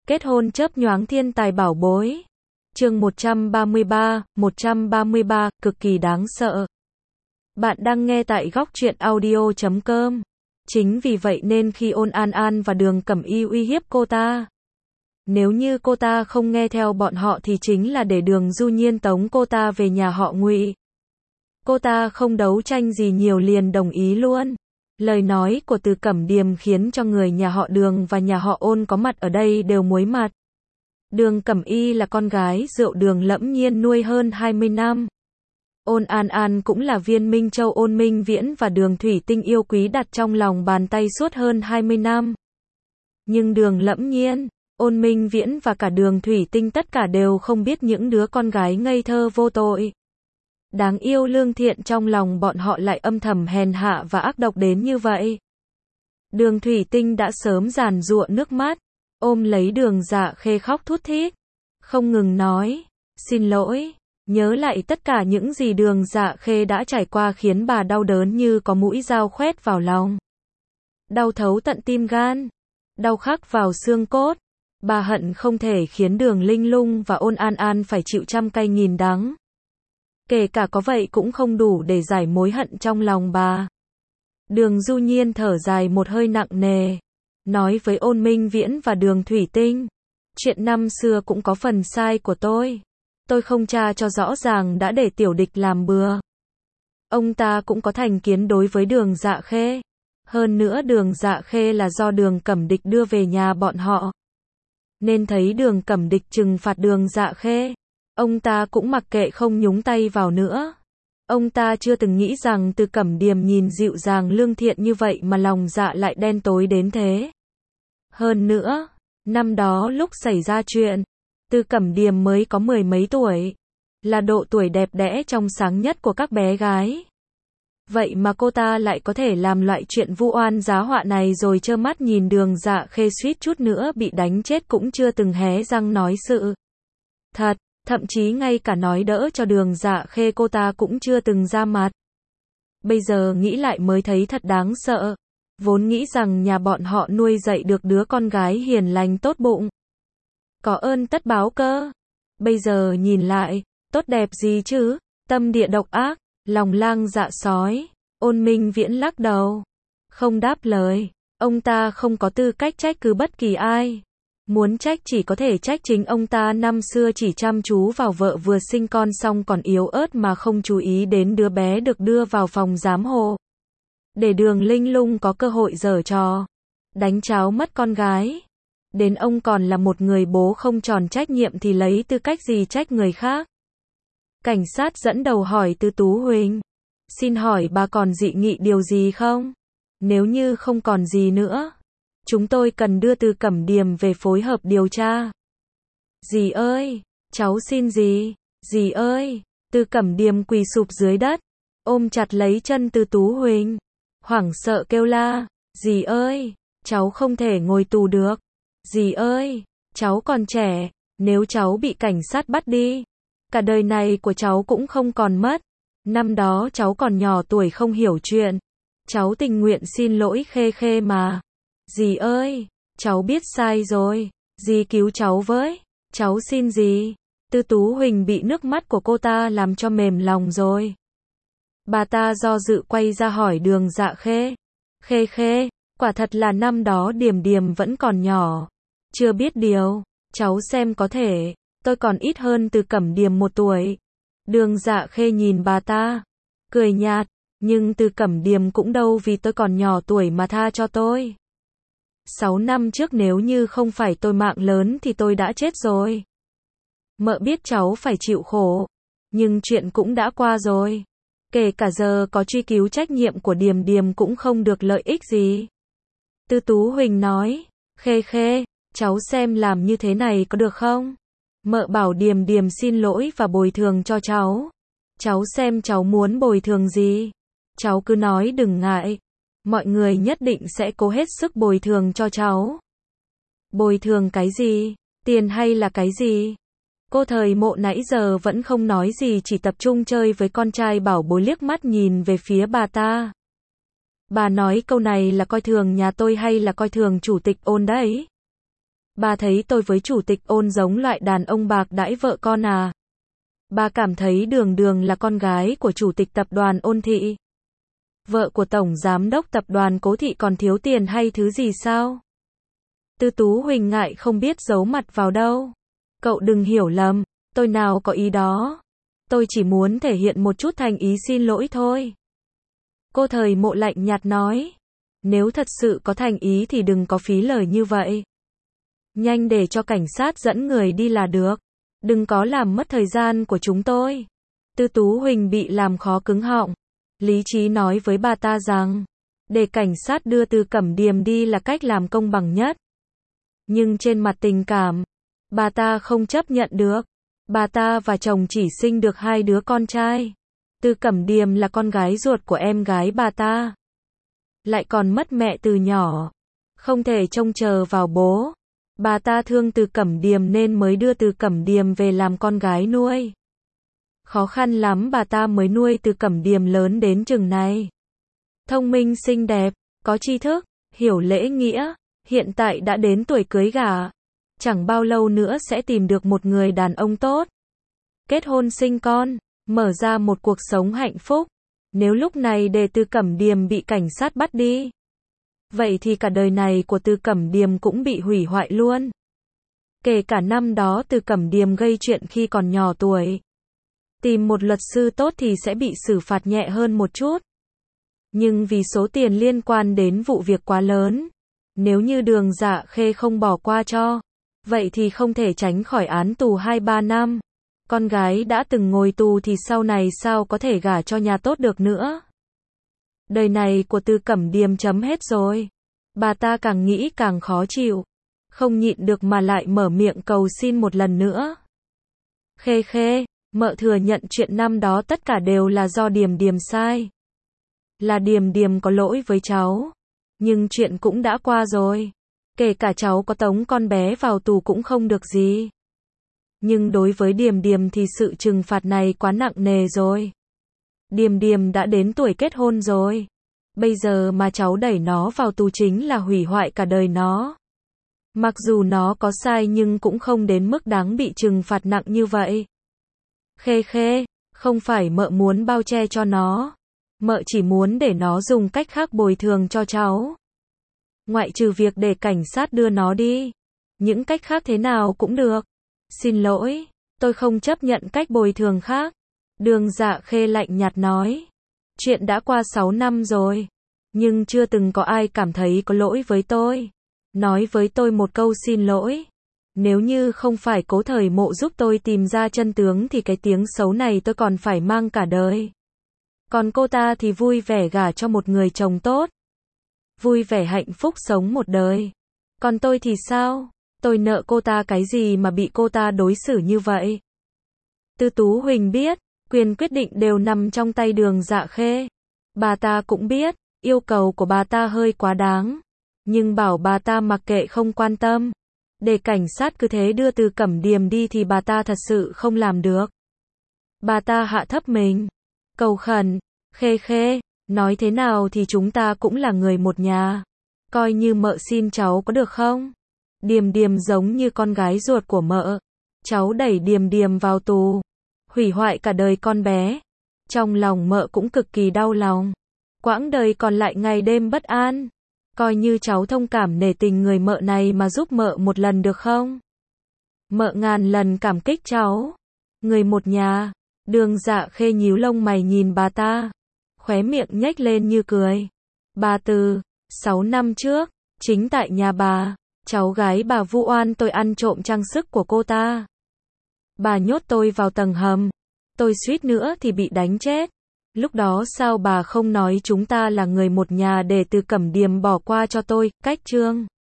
Kết hôn chớp nhoáng thiên tài bảo bối. Chương 133, cực kỳ đáng sợ. Bạn đang nghe tại góc truyện audio.com. Chính vì vậy nên khi Ôn An An và Đường Cẩm Y uy hiếp cô ta, nếu như cô ta không nghe theo bọn họ thì chính là để Đường Du Nhiên tống cô ta về nhà họ Ngụy. Cô ta không đấu tranh gì nhiều liền đồng ý luôn. Lời nói của Từ Cẩm Điềm khiến cho người nhà họ Đường và nhà họ Ôn có mặt ở đây đều muối mặt. Đường Cẩm Y là con gái rượu Đường Lẫm Nhiên nuôi hơn 20 năm. Ôn An An cũng là viên Minh Châu Ôn Minh Viễn và Đường Thủy Tinh yêu quý đặt trong lòng bàn tay suốt hơn 20 năm. Nhưng Đường Lẫm Nhiên, Ôn Minh Viễn và cả Đường Thủy Tinh tất cả đều không biết những đứa con gái ngây thơ vô tội, đáng yêu lương thiện trong lòng bọn họ lại âm thầm hèn hạ và ác độc đến như vậy. Đường Thủy Tinh đã sớm giàn giụa nước mắt, ôm lấy Đường Dạ Khê khóc thút thít, không ngừng nói, xin lỗi, nhớ lại tất cả những gì Đường Dạ Khê đã trải qua khiến bà đau đớn như có mũi dao khoét vào lòng. Đau thấu tận tim gan, đau khắc vào xương cốt, bà hận không thể khiến Đường Linh Lung và Ôn An An phải chịu trăm cay nghìn đắng. Kể cả có vậy cũng không đủ để giải mối hận trong lòng bà. Đường Du Nhiên thở dài một hơi nặng nề, nói với Ôn Minh Viễn và Đường Thủy Tinh, chuyện năm xưa cũng có phần sai của tôi không tra cho rõ ràng đã để tiểu địch làm bừa. Ông ta cũng có thành kiến đối với Đường Dạ Khê. Hơn nữa Đường Dạ Khê là do Đường Cẩm Địch đưa về nhà bọn họ. Nên thấy Đường Cẩm Địch trừng phạt Đường Dạ Khê, ông ta cũng mặc kệ không nhúng tay vào nữa. Ông ta chưa từng nghĩ rằng Từ Cẩm Điềm nhìn dịu dàng lương thiện như vậy mà lòng dạ lại đen tối đến thế. Hơn nữa, năm đó lúc xảy ra chuyện, Từ Cẩm Điềm mới có mười mấy tuổi, là độ tuổi đẹp đẽ trong sáng nhất của các bé gái. Vậy mà cô ta lại có thể làm loại chuyện vu oan giá họa này rồi trơ mắt nhìn Đường Dạ Khê suýt chút nữa bị đánh chết cũng chưa từng hé răng nói sự thật. Thậm chí ngay cả nói đỡ cho Đường Dạ Khê cô ta cũng chưa từng ra mặt. Bây giờ nghĩ lại mới thấy thật đáng sợ. Vốn nghĩ rằng nhà bọn họ nuôi dạy được đứa con gái hiền lành tốt bụng, có ơn tất báo cơ. Bây giờ nhìn lại, tốt đẹp gì chứ, tâm địa độc ác, lòng lang dạ sói. Ôn Minh Viễn lắc đầu, không đáp lời. Ông ta không có tư cách trách cứ bất kỳ ai. Muốn trách chỉ có thể trách chính ông ta năm xưa chỉ chăm chú vào vợ vừa sinh con xong còn yếu ớt mà không chú ý đến đứa bé được đưa vào phòng giám hộ, để Đường Linh Lung có cơ hội giở trò, đánh cháo mất con gái. Đến ông còn là một người bố không tròn trách nhiệm thì lấy tư cách gì trách người khác. Cảnh sát dẫn đầu hỏi Từ Tú Huỳnh, xin hỏi bà còn dị nghị điều gì không? Nếu như không còn gì nữa, chúng tôi cần đưa Từ Cẩm Điềm về phối hợp điều tra. Dì ơi, cháu xin dì, dì ơi. Từ Cẩm Điềm quỳ sụp dưới đất, ôm chặt lấy chân Từ Tú Huỳnh, hoảng sợ kêu la, dì ơi, cháu không thể ngồi tù được. Dì ơi, cháu còn trẻ, nếu cháu bị cảnh sát bắt đi, cả đời này của cháu cũng không còn mất. Năm đó cháu còn nhỏ tuổi không hiểu chuyện, cháu tình nguyện xin lỗi Khê Khê mà. Dì ơi, cháu biết sai rồi, dì cứu cháu với, cháu xin dì. Từ Tú Huỳnh bị nước mắt của cô ta làm cho mềm lòng rồi. Bà ta do dự quay ra hỏi Đường Dạ Khê, Khê Khê, quả thật là năm đó Điềm Điềm vẫn còn nhỏ, chưa biết điều, cháu xem có thể, tôi còn ít hơn Từ Cẩm Điềm 1 tuổi. Đường Dạ Khê nhìn bà ta, cười nhạt, nhưng Từ Cẩm Điềm cũng đâu vì tôi còn nhỏ tuổi mà tha cho tôi. 6 năm trước nếu như không phải tôi mạng lớn thì tôi đã chết rồi. Mợ biết cháu phải chịu khổ, nhưng chuyện cũng đã qua rồi. Kể cả giờ có truy cứu trách nhiệm của Điềm Điềm cũng không được lợi ích gì. Từ Tú Huỳnh nói, Khê Khê, cháu xem làm như thế này có được không? Mợ bảo Điềm Điềm xin lỗi và bồi thường cho cháu. Cháu xem cháu muốn bồi thường gì. Cháu cứ nói đừng ngại. Mọi người nhất định sẽ cố hết sức bồi thường cho cháu. Bồi thường cái gì? Tiền hay là cái gì? Cô Thời Mộ nãy giờ vẫn không nói gì, chỉ tập trung chơi với con trai bảo bối, liếc mắt nhìn về phía bà ta. Bà nói câu này là coi thường nhà tôi hay là coi thường chủ tịch Ôn đấy? Bà thấy tôi với chủ tịch Ôn giống loại đàn ông bạc đãi vợ con à? Bà cảm thấy Đường Đường là con gái của chủ tịch tập đoàn Ôn Thị, vợ của tổng giám đốc tập đoàn Cố Thị còn thiếu tiền hay thứ gì sao? Tư Tú Huỳnh ngại không biết giấu mặt vào đâu. Cậu đừng hiểu lầm, tôi nào có ý đó. Tôi chỉ muốn thể hiện một chút thành ý xin lỗi thôi. Cô Thời Mộ lạnh nhạt nói. Nếu thật sự có thành ý thì đừng có phí lời như vậy. Nhanh để cho cảnh sát dẫn người đi là được. Đừng có làm mất thời gian của chúng tôi. Tư Tú Huỳnh bị làm khó cứng họng. Lý trí nói với bà ta rằng, để cảnh sát đưa Từ Cẩm Điềm đi là cách làm công bằng nhất. Nhưng trên mặt tình cảm, bà ta không chấp nhận được. Bà ta và chồng chỉ sinh được 2 đứa con trai. Từ Cẩm Điềm là con gái ruột của em gái bà ta. Lại còn mất mẹ từ nhỏ. Không thể trông chờ vào bố. Bà ta thương Từ Cẩm Điềm nên mới đưa Từ Cẩm Điềm về làm con gái nuôi. Khó khăn lắm bà ta mới nuôi Từ Cẩm Điềm lớn đến chừng này. Thông minh xinh đẹp, có tri thức, hiểu lễ nghĩa, hiện tại đã đến tuổi cưới gả. Chẳng bao lâu nữa sẽ tìm được một người đàn ông tốt. Kết hôn sinh con, mở ra một cuộc sống hạnh phúc. Nếu lúc này để Từ Cẩm Điềm bị cảnh sát bắt đi, vậy thì cả đời này của Từ Cẩm Điềm cũng bị hủy hoại luôn. Kể cả năm đó Từ Cẩm Điềm gây chuyện khi còn nhỏ tuổi. Tìm một luật sư tốt thì sẽ bị xử phạt nhẹ hơn một chút. Nhưng vì số tiền liên quan đến vụ việc quá lớn, nếu như Đường Dạ Khê không bỏ qua cho, vậy thì không thể tránh khỏi án tù 2-3 năm. Con gái đã từng ngồi tù thì sau này sao có thể gả cho nhà tốt được nữa. Đời này của Từ Cẩm Điềm chấm hết rồi. Bà ta càng nghĩ càng khó chịu. Không nhịn được mà lại mở miệng cầu xin một lần nữa. Khê Khê, mợ thừa nhận chuyện năm đó tất cả đều là do Điềm Điềm sai. Là Điềm Điềm có lỗi với cháu. Nhưng chuyện cũng đã qua rồi. Kể cả cháu có tống con bé vào tù cũng không được gì. Nhưng đối với Điềm Điềm thì sự trừng phạt này quá nặng nề rồi. Điềm Điềm đã đến tuổi kết hôn rồi. Bây giờ mà cháu đẩy nó vào tù chính là hủy hoại cả đời nó. Mặc dù nó có sai nhưng cũng không đến mức đáng bị trừng phạt nặng như vậy. Khê Khê, không phải mợ muốn bao che cho nó. Mợ chỉ muốn để nó dùng cách khác bồi thường cho cháu. Ngoại trừ việc để cảnh sát đưa nó đi. Những cách khác thế nào cũng được. Xin lỗi, tôi không chấp nhận cách bồi thường khác. Đường Dạ Khê lạnh nhạt nói. Chuyện đã qua 6 năm rồi. Nhưng chưa từng có ai cảm thấy có lỗi với tôi. Nói với tôi một câu xin lỗi. Nếu như không phải Cố Thời Mộ giúp tôi tìm ra chân tướng thì cái tiếng xấu này tôi còn phải mang cả đời. Còn cô ta thì vui vẻ gả cho một người chồng tốt. Vui vẻ hạnh phúc sống một đời. Còn tôi thì sao? Tôi nợ cô ta cái gì mà bị cô ta đối xử như vậy? Tư Tú Huỳnh biết, quyền quyết định đều nằm trong tay Đường Dạ Khê. Bà ta cũng biết, yêu cầu của bà ta hơi quá đáng. Nhưng bảo bà ta mặc kệ không quan tâm. Để cảnh sát cứ thế đưa Từ Cẩm Điềm đi thì bà ta thật sự không làm được. Bà ta hạ thấp mình. Cầu khẩn, Khê Khê, nói thế nào thì chúng ta cũng là người một nhà. Coi như mợ xin cháu có được không? Điềm Điềm giống như con gái ruột của mợ. Cháu đẩy Điềm Điềm vào tù. Hủy hoại cả đời con bé. Trong lòng mợ cũng cực kỳ đau lòng. Quãng đời còn lại ngày đêm bất an. Coi như cháu thông cảm nể tình người mợ này mà giúp mợ một lần được không? Mợ ngàn lần cảm kích cháu. Người một nhà. Đường Dạ Khê nhíu lông mày nhìn bà ta. Khóe miệng nhếch lên như cười. Bà Từ, 6 năm trước, chính tại nhà bà, cháu gái bà vu oan tôi ăn trộm trang sức của cô ta. Bà nhốt tôi vào tầng hầm. Tôi suýt nữa thì bị đánh chết. Lúc đó sao bà không nói chúng ta là người một nhà để Từ Cẩm Điềm bỏ qua cho tôi, cách chương.